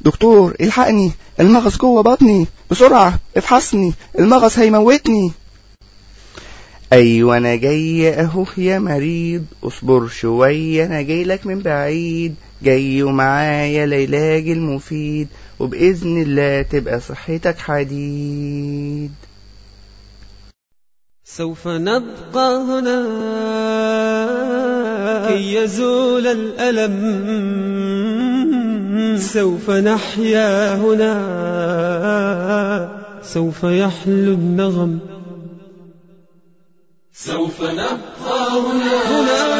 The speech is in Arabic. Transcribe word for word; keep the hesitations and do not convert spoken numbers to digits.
دكتور الحقني، المغص جوه بطني، بسرعة افحصني، المغص هيموتني. ايوه انا جاي اهو يا مريض، اصبر شوية انا جاي لك من بعيد، جاي ومعايا العلاج المفيد، وبإذن الله تبقى صحتك حديد. سوف نبقى هنا كي يزول الألم، سوف نحيا هنا، سوف يحلو النغم. سوف نبقى هنا